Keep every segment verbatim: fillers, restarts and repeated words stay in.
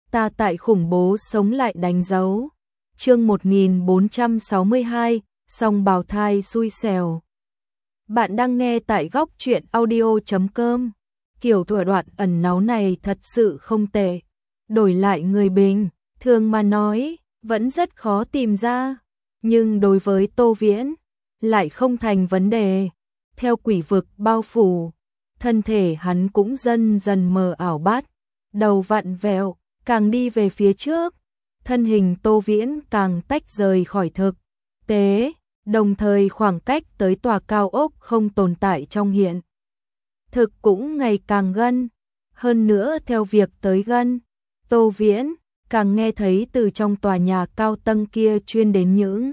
ta tại khủng bố sống lại đánh dấu. Chương một nghìn bốn trăm sáu mươi hai, song bào thai xui xẻo. Bạn đang nghe tại góc truyện audio chấm com. Kiểu thủ đoạn ẩn náu này thật sự không tệ. Đổi lại người bình, thường mà nói, vẫn rất khó tìm ra. Nhưng đối với Tô Viễn, lại không thành vấn đề. Theo quỷ vực bao phủ, thân thể hắn cũng dần dần mờ ảo bát, đầu vặn vẹo, càng đi về phía trước, thân hình Tô Viễn càng tách rời khỏi thực tế, đồng thời khoảng cách tới tòa cao ốc không tồn tại trong hiện thực cũng ngày càng gần. Hơn nữa theo việc tới gần, Tô Viễn càng nghe thấy từ trong tòa nhà cao tầng kia truyền đến những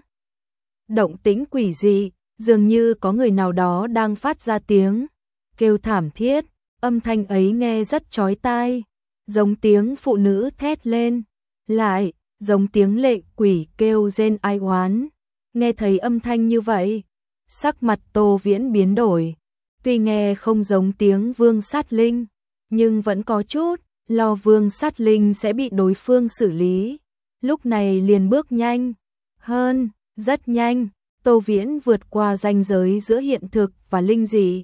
động tĩnh quỷ dị, dường như có người nào đó đang phát ra tiếng kêu thảm thiết, âm thanh ấy nghe rất chói tai, giống tiếng phụ nữ thét lên, lại giống tiếng lệ quỷ kêu rên ai oán. Nghe thấy âm thanh như vậy, sắc mặt Tô Viễn biến đổi, tuy nghe không giống tiếng Vương Sát Linh, nhưng vẫn có chút lo Vương Sát Linh sẽ bị đối phương xử lý. Lúc này liền bước nhanh hơn, rất nhanh, Tô Viễn vượt qua ranh giới giữa hiện thực và linh dị.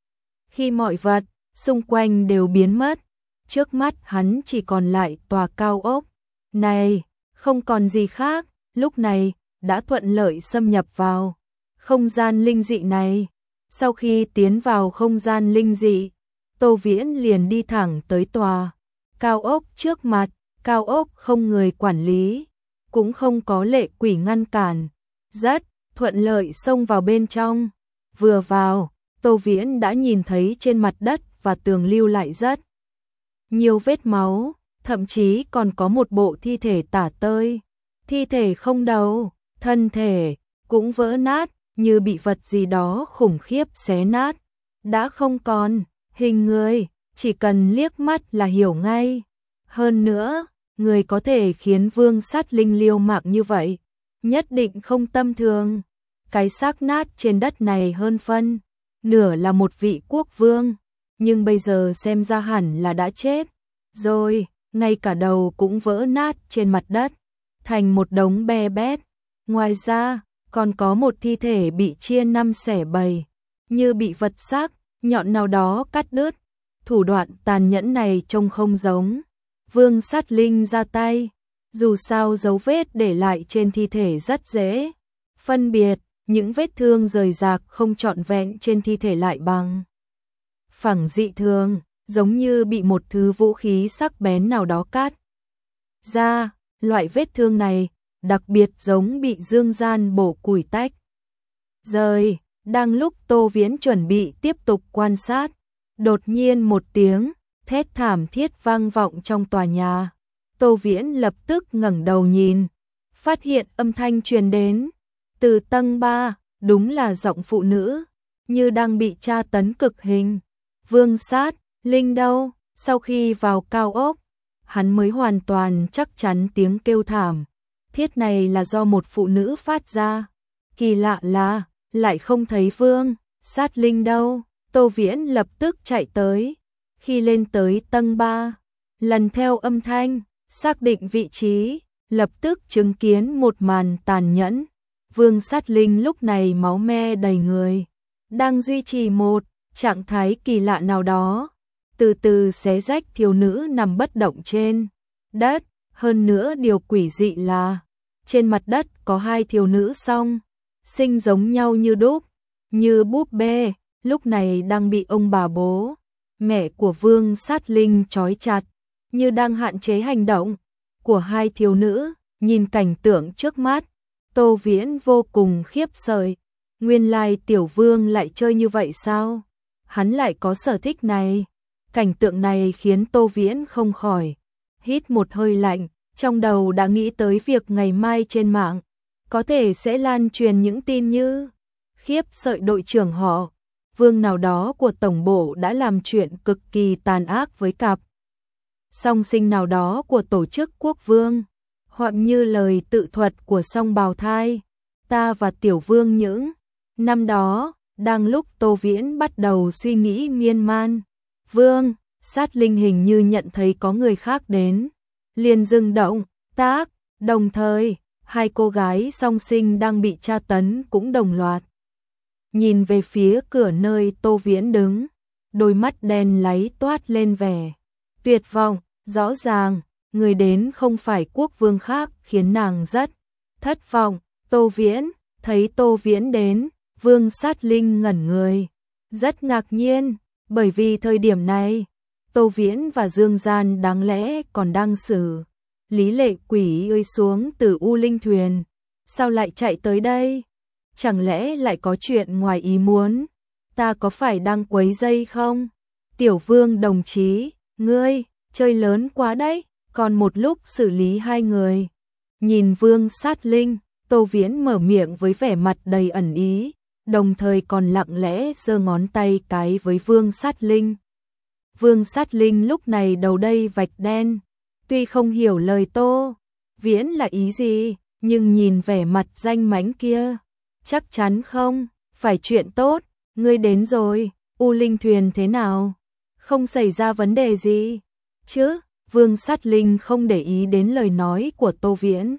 Khi mọi vật xung quanh đều biến mất, trước mắt hắn chỉ còn lại tòa cao ốc này, không còn gì khác. Lúc này đã thuận lợi xâm nhập vào không gian linh dị này. Sau khi tiến vào không gian linh dị, Tô Viễn liền đi thẳng tới tòa cao ốc trước mặt. Cao ốc không người quản lý, cũng không có lệ quỷ ngăn cản, rất thuận lợi xông vào bên trong. Vừa vào, Tô Viễn đã nhìn thấy trên mặt đất và tường lưu lại rất nhiều vết máu, thậm chí còn có một bộ thi thể tả tơi. Thi thể không đầu, thân thể cũng vỡ nát, như bị vật gì đó khủng khiếp xé nát, đã không còn hình người, chỉ cần liếc mắt là hiểu ngay. Hơn nữa, người có thể khiến Vương Sát Linh liêu mạng như vậy, nhất định không tầm thường. Cái xác nát trên đất này hơn phân nửa là một vị quốc vương, nhưng bây giờ xem ra hẳn là đã chết rồi, ngay cả đầu cũng vỡ nát trên mặt đất, thành một đống be bét. Ngoài ra, còn có một thi thể bị chia năm xẻ bảy, như bị vật sắc nhọn nào đó cắt đứt. Thủ đoạn tàn nhẫn này trông không giống Vương Sát Linh ra tay, dù sao dấu vết để lại trên thi thể rất dễ phân biệt, những vết thương rời rạc không trọn vẹn trên thi thể lại bằng phẳng dị thường, giống như bị một thứ vũ khí sắc bén nào đó cắt ra. Loại vết thương này đặc biệt giống bị dương gian bổ củi tách rời. Đang lúc Tô Viễn chuẩn bị tiếp tục quan sát, đột nhiên một tiếng thét thảm thiết vang vọng trong tòa nhà. Tô Viễn lập tức ngẩng đầu nhìn, phát hiện âm thanh truyền đến từ tầng ba, đúng là giọng phụ nữ, như đang bị tra tấn cực hình. Vương Sát Linh đâu? Sau khi vào cao ốc, hắn mới hoàn toàn chắc chắn tiếng kêu thảm thiết này là do một phụ nữ phát ra. Kỳ lạ là lại không thấy Vương Sát Linh đâu. Tô Viễn lập tức chạy tới. Khi lên tới tầng ba, lần theo âm thanh, xác định vị trí, lập tức chứng kiến một màn tàn nhẫn. Vương Sát Linh lúc này máu me đầy người, đang duy trì một trạng thái kỳ lạ nào đó, từ từ xé rách thiếu nữ nằm bất động trên đất. Hơn nữa điều quỷ dị là trên mặt đất có hai thiếu nữ song sinh giống nhau như đúc, như búp bê, lúc này đang bị ông bà bố mẹ của Vương Sát Linh trói chặt, như đang hạn chế hành động của hai thiếu nữ. Nhìn cảnh tượng trước mắt, Tô Viễn vô cùng khiếp sợ. Nguyên lai tiểu vương lại chơi như vậy sao? Hắn lại có sở thích này. Cảnh tượng này khiến Tô Viễn không khỏi hít một hơi lạnh, trong đầu đã nghĩ tới việc ngày mai trên mạng có thể sẽ lan truyền những tin như khiếp sợ đội trưởng họ Vương nào đó của tổng bộ đã làm chuyện cực kỳ tàn ác với cặp song sinh nào đó của tổ chức quốc vương, hoặc như lời tự thuật của song bào thai ta và tiểu vương những năm đó. Đang lúc Tô Viễn bắt đầu suy nghĩ miên man, Vương Sát Linh hình như nhận thấy có người khác đến liền dừng động tác, đồng thời, hai cô gái song sinh đang bị tra tấn cũng đồng loạt nhìn về phía cửa nơi Tô Viễn đứng, đôi mắt đen láy toát lên vẻ tuyệt vọng, rõ ràng, người đến không phải quốc vương khác khiến nàng rất thất vọng. Tô Viễn, thấy Tô Viễn đến, Vương Sát Linh ngẩn người, rất ngạc nhiên, bởi vì thời điểm này, Tô Viễn và Dương Gian đáng lẽ còn đang xử lý Lệ Quỷ ơi xuống từ U Linh thuyền, sao lại chạy tới đây? Chẳng lẽ lại có chuyện ngoài ý muốn? Ta có phải đang quấy rầy không? Tiểu Vương đồng chí, ngươi chơi lớn quá đấy, còn một lúc xử lý hai người. Nhìn Vương Sát Linh, Tô Viễn mở miệng với vẻ mặt đầy ẩn ý, đồng thời còn lặng lẽ giơ ngón tay cái với Vương Sát Linh. Vương Sát Linh lúc này đầu đây vạch đen, tuy không hiểu lời Tô Viễn là ý gì, nhưng nhìn vẻ mặt danh mãnh kia, chắc chắn không phải chuyện tốt. Ngươi đến rồi, U Linh thuyền thế nào? Không xảy ra vấn đề gì chứ? Vương Sát Linh không để ý đến lời nói của Tô Viễn,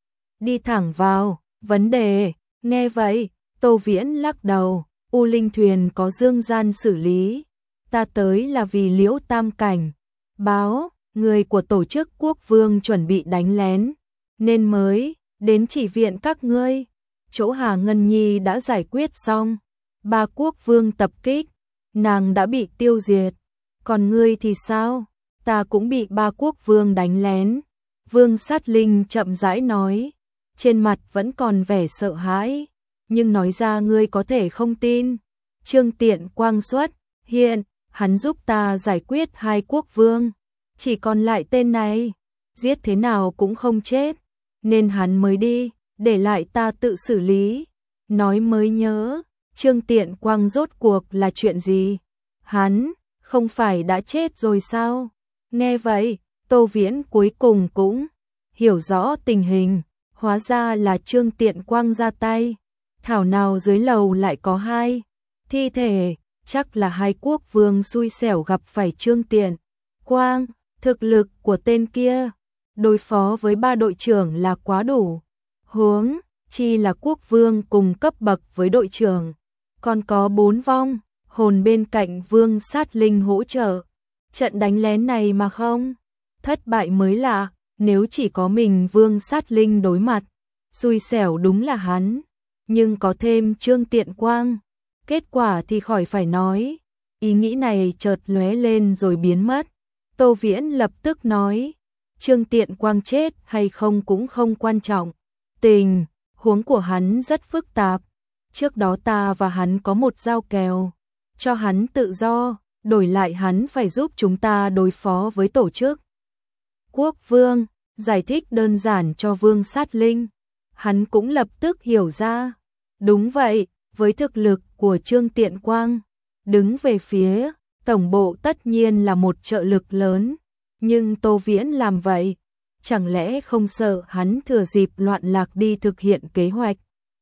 đi thẳng vào vấn đề. Nghe vậy, Tô Viễn lắc đầu, U Linh thuyền có Dương Gian xử lý, ta tới là vì Liễu Tam Cảnh báo, người của tổ chức quốc vương chuẩn bị đánh lén, nên mới đến chỉ viện các ngươi. Chỗ Hà Ngân Nhi đã giải quyết xong, ba quốc vương tập kích, nàng đã bị tiêu diệt, còn ngươi thì sao? Ta cũng bị ba quốc vương đánh lén. Vương Sát Linh chậm rãi nói, trên mặt vẫn còn vẻ sợ hãi, nhưng nói ra ngươi có thể không tin. Trương Tiện Quang xuất hiện, hắn giúp ta giải quyết hai quốc vương, chỉ còn lại tên này, giết thế nào cũng không chết, nên hắn mới đi, để lại ta tự xử lý. Nói mới nhớ, Trương Tiện Quang rốt cuộc là chuyện gì? Hắn không phải đã chết rồi sao? Nghe vậy, Tô Viễn cuối cùng cũng hiểu rõ tình hình, hóa ra là Trương Tiện Quang ra tay. Thảo nào dưới lầu lại có hai thi thể, chắc là hai quốc vương xui xẻo gặp phải Trương Tiện Quang. Thực lực của tên kia đối phó với ba đội trưởng là quá đủ, huống chi là quốc vương cùng cấp bậc với đội trưởng, còn có bốn vong hồn bên cạnh Vương Sát Linh hỗ trợ. Trận đánh lén này mà không thất bại mới lạ, nếu chỉ có mình Vương Sát Linh đối mặt, xui xẻo đúng là hắn, nhưng có thêm Trương Tiện Quang, kết quả thì khỏi phải nói. Ý nghĩ này chợt lóe lên rồi biến mất. Tô Viễn lập tức nói, Trương Tiện Quang chết hay không cũng không quan trọng, tình huống của hắn rất phức tạp, trước đó ta và hắn có một giao kèo, cho hắn tự do, đổi lại hắn phải giúp chúng ta đối phó với tổ chức quốc vương. Giải thích đơn giản cho Vương Sát Linh, hắn cũng lập tức hiểu ra. Đúng vậy, với thực lực của Trương Tiện Quang, đứng về phía tổng bộ tất nhiên là một trợ lực lớn, nhưng Tô Viễn làm vậy, chẳng lẽ không sợ hắn thừa dịp loạn lạc đi thực hiện kế hoạch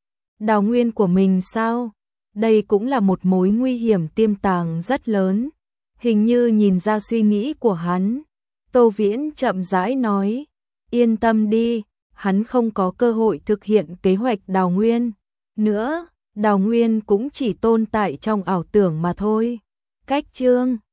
đào nguyên của mình sao? Đây cũng là một mối nguy hiểm tiềm tàng rất lớn. Hình như nhìn ra suy nghĩ của hắn, Tô Viễn chậm rãi nói, yên tâm đi, hắn không có cơ hội thực hiện kế hoạch đào nguyên nữa, đào nguyên cũng chỉ tồn tại trong ảo tưởng mà thôi. Cách Trương